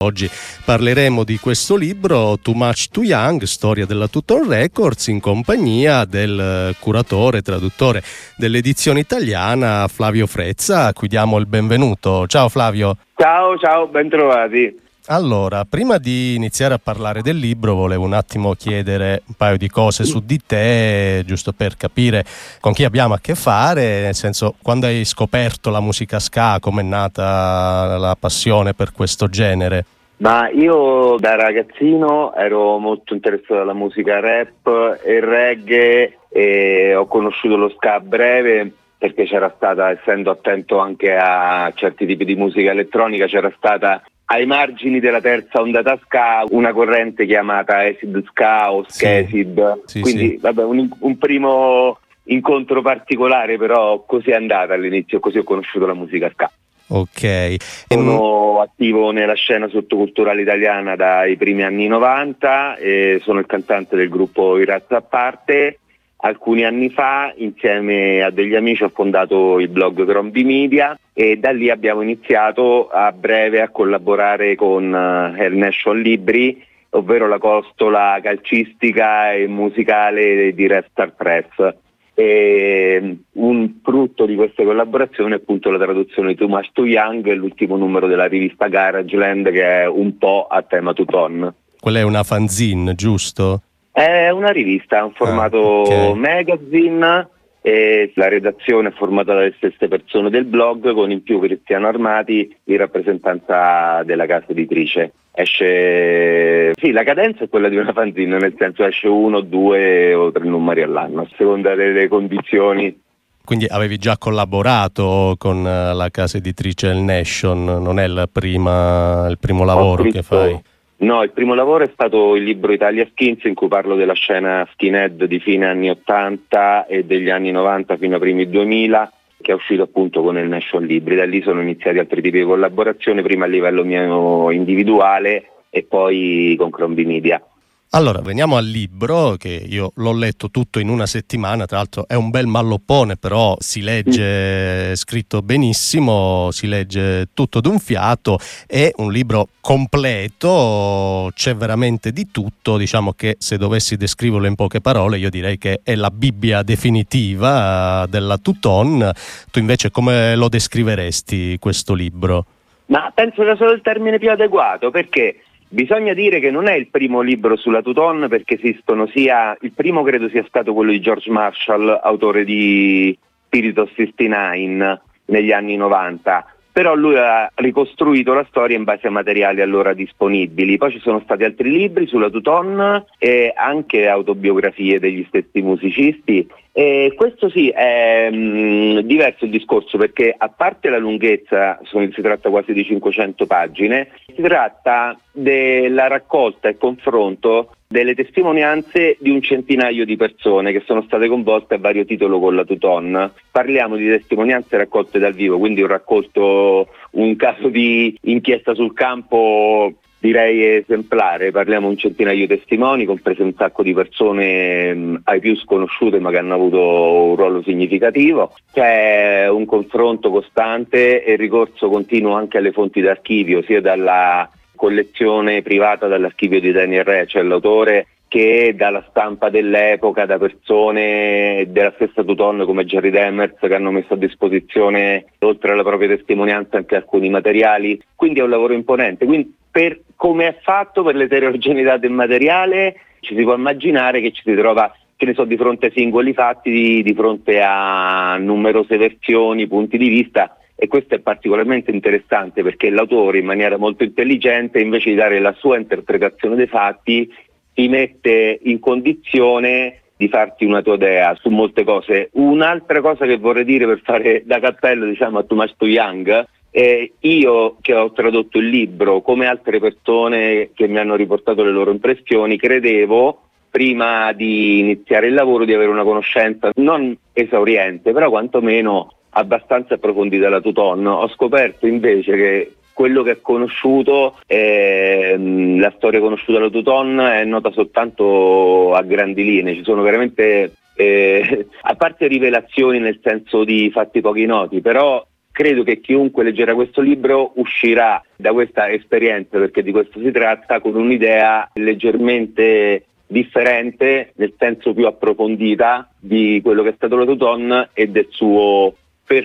Oggi parleremo di questo libro, Too Much Too Young, storia della Tutton Records, in compagnia del curatore e traduttore dell'edizione italiana Flavio Frezza, a cui diamo il benvenuto. Ciao Flavio. Ciao, ben trovati. Allora, prima di iniziare a parlare del libro, volevo un attimo chiedere un paio di cose su di te, giusto per capire con chi abbiamo a che fare, nel senso, quando hai scoperto la musica ska, com'è nata la passione per questo genere? Ma io da ragazzino ero molto interessato alla musica rap e reggae e ho conosciuto lo ska a breve perché c'era stata, essendo attento anche a certi tipi di musica elettronica, c'era stata ai margini della terza ondata ska una corrente chiamata acid ska o ska-acid, quindi vabbè, un primo incontro particolare, però così è andata all'inizio, così ho conosciuto la musica ska. Ok. Sono attivo nella scena sottoculturale italiana dai primi anni 90 e sono il cantante del gruppo I Razza a Parte. Alcuni anni fa, insieme a degli amici, ho fondato il blog Crombie Media e da lì abbiamo iniziato a breve a collaborare con il Nation Libri, ovvero la costola calcistica e musicale di Red Star Press. E un frutto di queste collaborazioni è appunto la traduzione di Too Much Too Young, l'ultimo numero della rivista Garageland, che è un po' a tema Tutton. Quella è una fanzine, giusto? È una rivista, un formato magazine, e la redazione è formata dalle stesse persone del blog, con in più Cristiano Armati in rappresentanza della casa editrice. La cadenza è quella di una fanzine, nel senso esce 1, 2 o 3 numeri all'anno, a seconda delle condizioni. Quindi avevi già collaborato con la casa editrice Il Nation, non è il primo lavoro che fai? No, il primo lavoro è stato il libro Italia Skins, in cui parlo della scena skinhead di fine anni 80 e degli anni 90 fino ai primi 2000, che è uscito appunto con il Nation Libri. Da lì sono iniziati altri tipi di collaborazione, prima a livello mio individuale e poi con Crombie Media. Allora, veniamo al libro, che io l'ho letto tutto in una settimana, tra l'altro è un bel malloppone, però si legge scritto benissimo, si legge tutto d'un fiato, è un libro completo, c'è veramente di tutto, diciamo che se dovessi descriverlo in poche parole io direi che è la Bibbia definitiva della Tutton. Tu invece come lo descriveresti questo libro? Ma penso che sia il termine più adeguato, perché bisogna dire che non è il primo libro sulla Tutton, perché esistono il primo credo sia stato quello di George Marshall, autore di Spirit of 69 negli anni 90, però lui ha ricostruito la storia in base a materiali allora disponibili. Poi ci sono stati altri libri sulla Tutton e anche autobiografie degli stessi musicisti, e questo sì è diverso il discorso, perché a parte la lunghezza, si tratta quasi di 500 pagine, si tratta della raccolta e confronto delle testimonianze di un centinaio di persone che sono state coinvolte a vario titolo con la Tutton. Parliamo di testimonianze raccolte dal vivo, quindi un caso di inchiesta sul campo direi esemplare. Parliamo di un centinaio di testimoni, comprese un sacco di persone ai più sconosciute ma che hanno avuto un ruolo significativo. C'è un confronto costante e ricorso continuo anche alle fonti d'archivio, sia dalla collezione privata, dall'archivio di Daniel Rachel, l'autore, che dalla stampa dell'epoca, da persone della stessa Tutton come Jerry Demers, che hanno messo a disposizione, oltre alla propria testimonianza, anche alcuni materiali. Quindi è un lavoro imponente. Quindi, per come è fatto, per l'eterogeneità del materiale, ci si può immaginare che ci si trova, di fronte a singoli fatti, di fronte a numerose versioni, punti di vista. E questo è particolarmente interessante, perché l'autore, in maniera molto intelligente, invece di dare la sua interpretazione dei fatti, ti mette in condizione di farti una tua idea su molte cose. Un'altra cosa che vorrei dire, per fare da cappello a Too Much Too Young, io che ho tradotto il libro, come altre persone che mi hanno riportato le loro impressioni, credevo, prima di iniziare il lavoro, di avere una conoscenza non esauriente, però quantomeno abbastanza approfondita della Tutton. Ho scoperto invece che quello che è conosciuto, la storia conosciuta della Tutton, è nota soltanto a grandi linee. Ci sono veramente, a parte rivelazioni nel senso di fatti pochi noti, però credo che chiunque leggerà questo libro uscirà da questa esperienza, perché di questo si tratta, con un'idea leggermente differente, nel senso più approfondita, di quello che è stato la Touton e del suo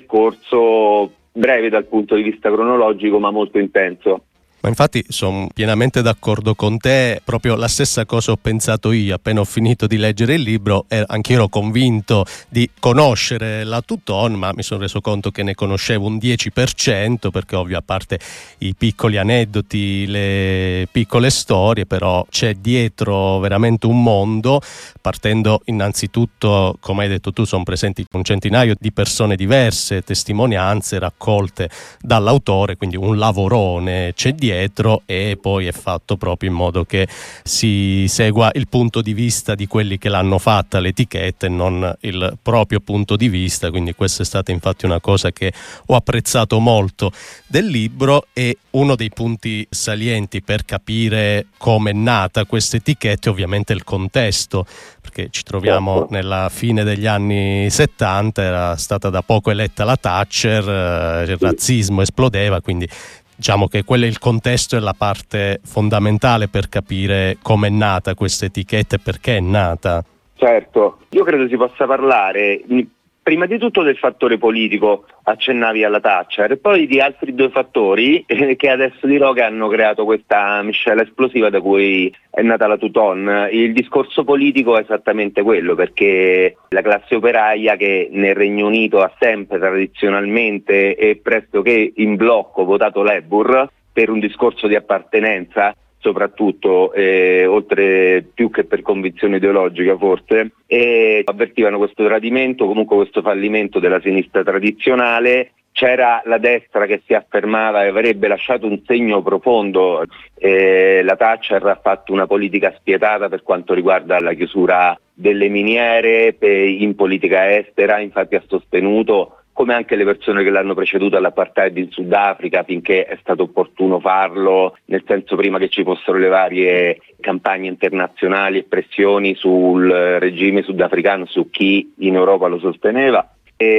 percorso breve dal punto di vista cronologico, ma molto intenso. Ma infatti sono pienamente d'accordo con te, proprio la stessa cosa ho pensato io appena ho finito di leggere il libro, anche io ero convinto di conoscere la Touton, ma mi sono reso conto che ne conoscevo un 10%, perché ovvio, a parte i piccoli aneddoti, le piccole storie, però c'è dietro veramente un mondo, partendo innanzitutto, come hai detto tu, sono presenti un centinaio di persone diverse, testimonianze raccolte dall'autore, quindi un lavorone c'è dietro, e poi è fatto proprio in modo che si segua il punto di vista di quelli che l'hanno fatta l'etichetta e non il proprio punto di vista, quindi questa è stata infatti una cosa che ho apprezzato molto del libro. E uno dei punti salienti per capire come è nata questa etichetta è ovviamente il contesto, perché ci troviamo nella fine degli anni 70, era stata da poco eletta la Thatcher, il razzismo esplodeva, quindi diciamo che quello è il contesto e la parte fondamentale per capire come è nata questa etichetta e perché è nata. Certo, io credo si possa parlare prima di tutto del fattore politico, accennavi alla Thatcher, e poi di altri due fattori che adesso dirò, che hanno creato questa miscela esplosiva da cui è nata la Touton. Il discorso politico è esattamente quello, perché la classe operaia, che nel Regno Unito ha sempre tradizionalmente e pressoché in blocco votato Labour per un discorso di appartenenza, soprattutto oltre più che per convinzione ideologica forse, e avvertivano questo tradimento, comunque questo fallimento della sinistra tradizionale. C'era la destra che si affermava e avrebbe lasciato un segno profondo. La Thatcher ha fatto una politica spietata per quanto riguarda la chiusura delle miniere in politica estera, infatti ha sostenuto, come anche le persone che l'hanno preceduto, all'apartheid in Sudafrica, finché è stato opportuno farlo, nel senso prima che ci fossero le varie campagne internazionali e pressioni sul regime sudafricano, su chi in Europa lo sosteneva,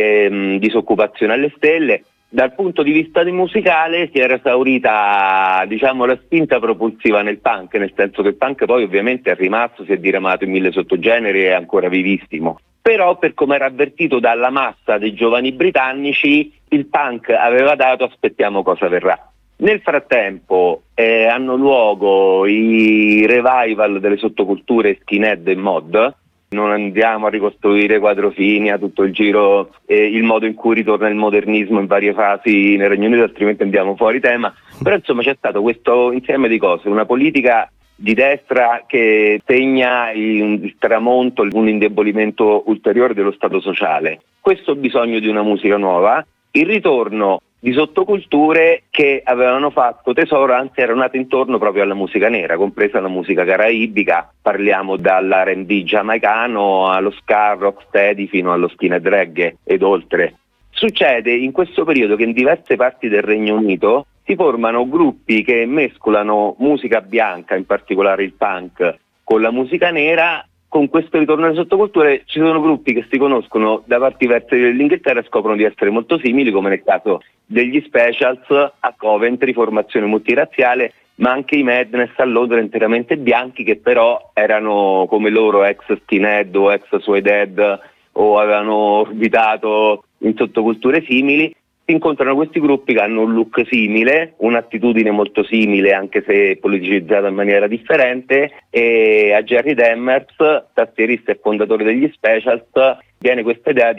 e disoccupazione alle stelle. Dal punto di vista musicale si era esaurita, diciamo, la spinta propulsiva nel punk, nel senso che il punk poi ovviamente è rimasto, si è diramato in 1000 sottogeneri e è ancora vivissimo. Però, per come era avvertito dalla massa dei giovani britannici, il punk aveva dato aspettiamo cosa verrà. Nel frattempo hanno luogo i revival delle sottoculture skinhead e mod. Non andiamo a ricostruire Quadrophenia, tutto il giro, il modo in cui ritorna il modernismo in varie fasi nel Regno Unito, altrimenti andiamo fuori tema. Però insomma c'è stato questo insieme di cose, una politica di destra che segna il tramonto, un indebolimento ulteriore dello Stato sociale, questo bisogno di una musica nuova, il ritorno di sottoculture che avevano fatto tesoro, anzi erano nate intorno proprio alla musica nera, compresa la musica caraibica. Parliamo dall'R&B giamaicano allo ska, rocksteady, fino allo skinhead reggae ed oltre. Succede in questo periodo che in diverse parti del Regno Unito si formano gruppi che mescolano musica bianca, in particolare il punk, con la musica nera. Con questo ritorno alle sottoculture ci sono gruppi che si conoscono da parti diverse dell'Inghilterra e scoprono di essere molto simili, come nel caso degli Specials a Coventry, formazione multirazziale, ma anche i Madness a Londra, interamente bianchi, che però erano come loro ex skinhead o ex suedehead o avevano orbitato in sottoculture simili. Si incontrano questi gruppi che hanno un look simile, un'attitudine molto simile, anche se politicizzata in maniera differente, e a Jerry Demmers, tastierista e fondatore degli Specials, viene questa idea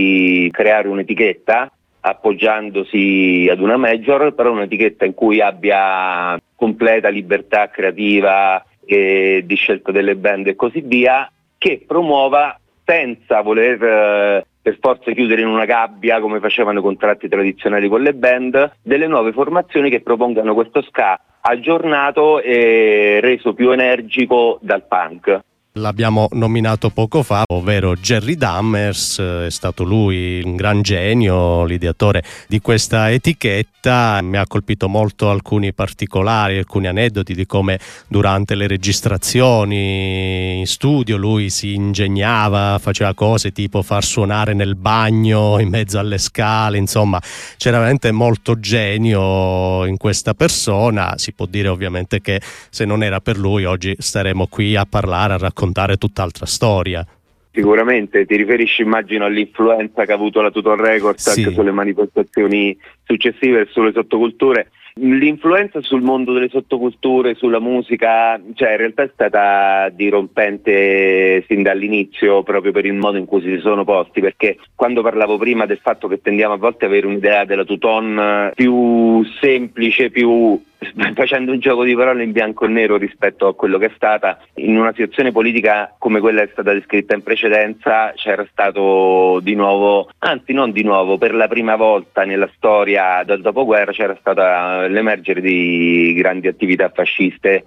di creare un'etichetta appoggiandosi ad una major, però un'etichetta in cui abbia completa libertà creativa e di scelta delle band e così via, che promuova, senza voler per forza chiudere in una gabbia come facevano i contratti tradizionali con le band, delle nuove formazioni che propongano questo ska aggiornato e reso più energico dal punk. L'abbiamo nominato poco fa, ovvero Jerry Dammers. È stato lui un gran genio, l'ideatore di questa etichetta. Mi ha colpito molto alcuni particolari, alcuni aneddoti di come durante le registrazioni in studio lui si ingegnava, faceva cose tipo far suonare nel bagno in mezzo alle scale. Insomma, c'era veramente molto genio in questa persona. Si può dire ovviamente che se non era per lui oggi staremo qui a parlare, a raccontare tutt'altra storia. Sicuramente ti riferisci, immagino, all'influenza che ha avuto la Tutton Records anche sulle manifestazioni successive e sulle sottoculture. L'influenza sul mondo delle sottoculture, sulla musica, cioè in realtà è stata dirompente sin dall'inizio, proprio per il modo in cui si sono posti, perché quando parlavo prima del fatto che tendiamo a volte ad avere un'idea della Tutton più semplice, più facendo un gioco di parole in bianco e nero rispetto a quello che è stata, in una situazione politica come quella che è stata descritta in precedenza, c'era stato di nuovo, anzi non di nuovo, per la prima volta nella storia dal dopoguerra c'era stata l'emergere di grandi attività fasciste,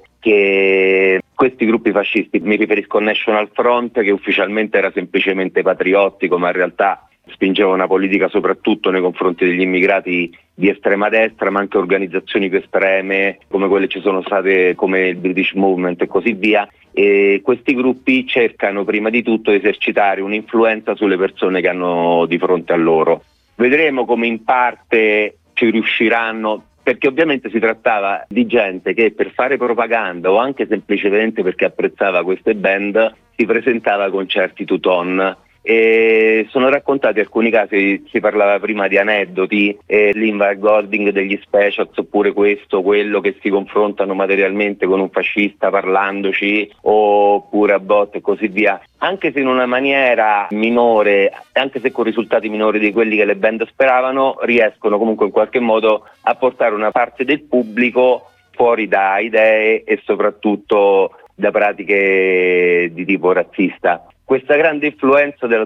che questi gruppi fascisti, mi riferisco a National Front, che ufficialmente era semplicemente patriottico, ma in realtà spingeva una politica soprattutto nei confronti degli immigrati di estrema destra, ma anche organizzazioni più estreme come quelle ci sono state, come il British Movement e così via. E questi gruppi cercano prima di tutto di esercitare un'influenza sulle persone che hanno di fronte a loro. Vedremo come in parte ci riusciranno, perché ovviamente si trattava di gente che per fare propaganda o anche semplicemente perché apprezzava queste band si presentava a concerti Tutton. E sono raccontati alcuni casi, si parlava prima di aneddoti, l'invading degli Specials, oppure questo, quello, che si confrontano materialmente con un fascista parlandoci, oppure a botte e così via, anche se in una maniera minore, anche se con risultati minori di quelli che le band speravano, riescono comunque in qualche modo a portare una parte del pubblico fuori da idee e soprattutto da pratiche di tipo razzista. Questa grande influenza della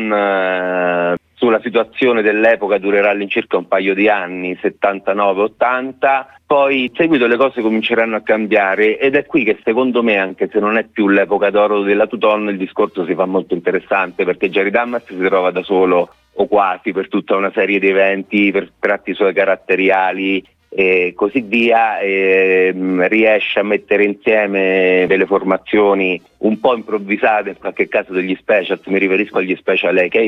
Tutton sulla situazione dell'epoca durerà all'incirca un paio di anni, 79-80, poi in seguito le cose cominceranno a cambiare ed è qui che secondo me, anche se non è più l'epoca d'oro della Tutton, il discorso si fa molto interessante, perché Jerry Dammers si trova da solo o quasi per tutta una serie di eventi, per tratti suoi caratteriali e così via, riesce a mettere insieme delle formazioni un po' improvvisate, in qualche caso degli Specials, mi riferisco agli Special AKA,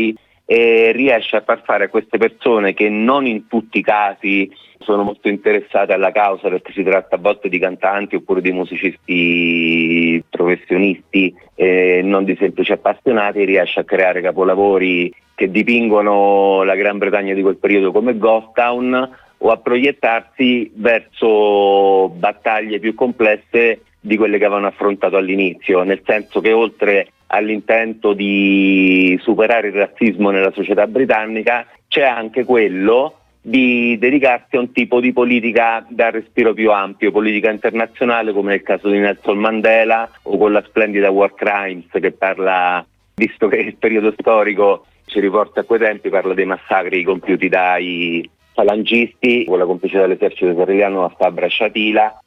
e riesce a far fare a queste persone, che non in tutti i casi sono molto interessate alla causa, perché si tratta a volte di cantanti oppure di musicisti professionisti, non di semplici appassionati, riesce a creare capolavori che dipingono la Gran Bretagna di quel periodo come Ghost Town, o a proiettarsi verso battaglie più complesse di quelle che avevano affrontato all'inizio, nel senso che oltre all'intento di superare il razzismo nella società britannica c'è anche quello di dedicarsi a un tipo di politica dal respiro più ampio, politica internazionale, come nel caso di Nelson Mandela o con la splendida War Crimes, che parla, visto che il periodo storico ci riporta a quei tempi, parla dei massacri compiuti dai falangisti con la complicità dell'esercito israeliano a Sabra e Shatila,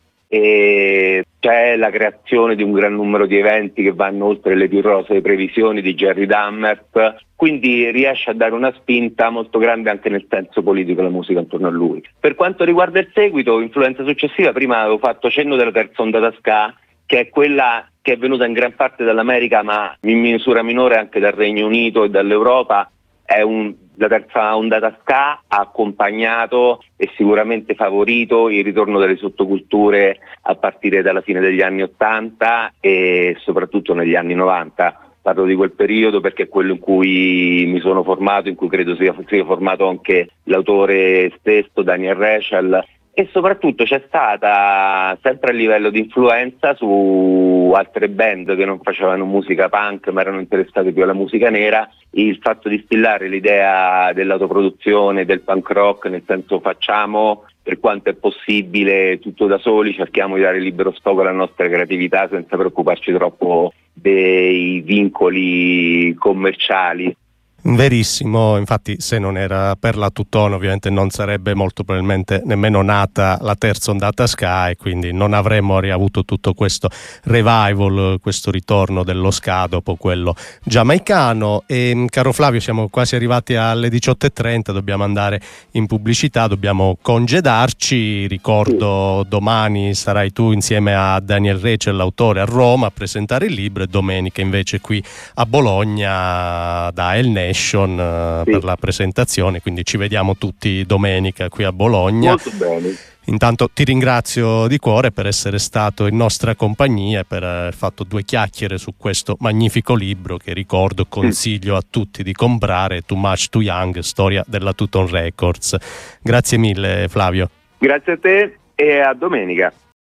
e c'è la creazione di un gran numero di eventi che vanno oltre le più rosee previsioni di Jerry Dammers, quindi riesce a dare una spinta molto grande anche nel senso politico alla musica intorno a lui. Per quanto riguarda il seguito, influenza successiva, prima avevo fatto cenno della terza ondata ska, che è quella che è venuta in gran parte dall'America, ma in misura minore anche dal Regno Unito e dall'Europa. La terza ondata ska ha accompagnato e sicuramente favorito il ritorno delle sottoculture a partire dalla fine degli anni 80 e soprattutto negli anni 90. Parlo di quel periodo perché è quello in cui mi sono formato, in cui credo sia formato anche l'autore stesso, Daniel Rachel, e soprattutto c'è stata, sempre a livello di influenza, su altre band che non facevano musica punk ma erano interessate più alla musica nera, il fatto di instillare l'idea dell'autoproduzione, del punk rock, nel senso facciamo per quanto è possibile tutto da soli, cerchiamo di dare libero sfogo alla nostra creatività senza preoccuparci troppo dei vincoli commerciali. Verissimo, infatti se non era per la Tutone ovviamente non sarebbe molto probabilmente nemmeno nata la terza ondata ska, e quindi non avremmo riavuto tutto questo revival, questo ritorno dello ska dopo quello giamaicano. E caro Flavio, siamo quasi arrivati alle 18:30, dobbiamo andare in pubblicità, dobbiamo congedarci. Ricordo, domani sarai tu insieme a Daniel Rachel, l'autore, a Roma a presentare il libro, e domenica invece qui a Bologna da El Nation per la presentazione, quindi ci vediamo tutti domenica qui a Bologna. Molto bene. Intanto ti ringrazio di cuore per essere stato in nostra compagnia e per aver fatto due chiacchiere su questo magnifico libro che ricordo, consiglio a tutti di comprare, Too Much Too Young, storia della Tutone Records. Grazie mille Flavio. Grazie a te e a domenica.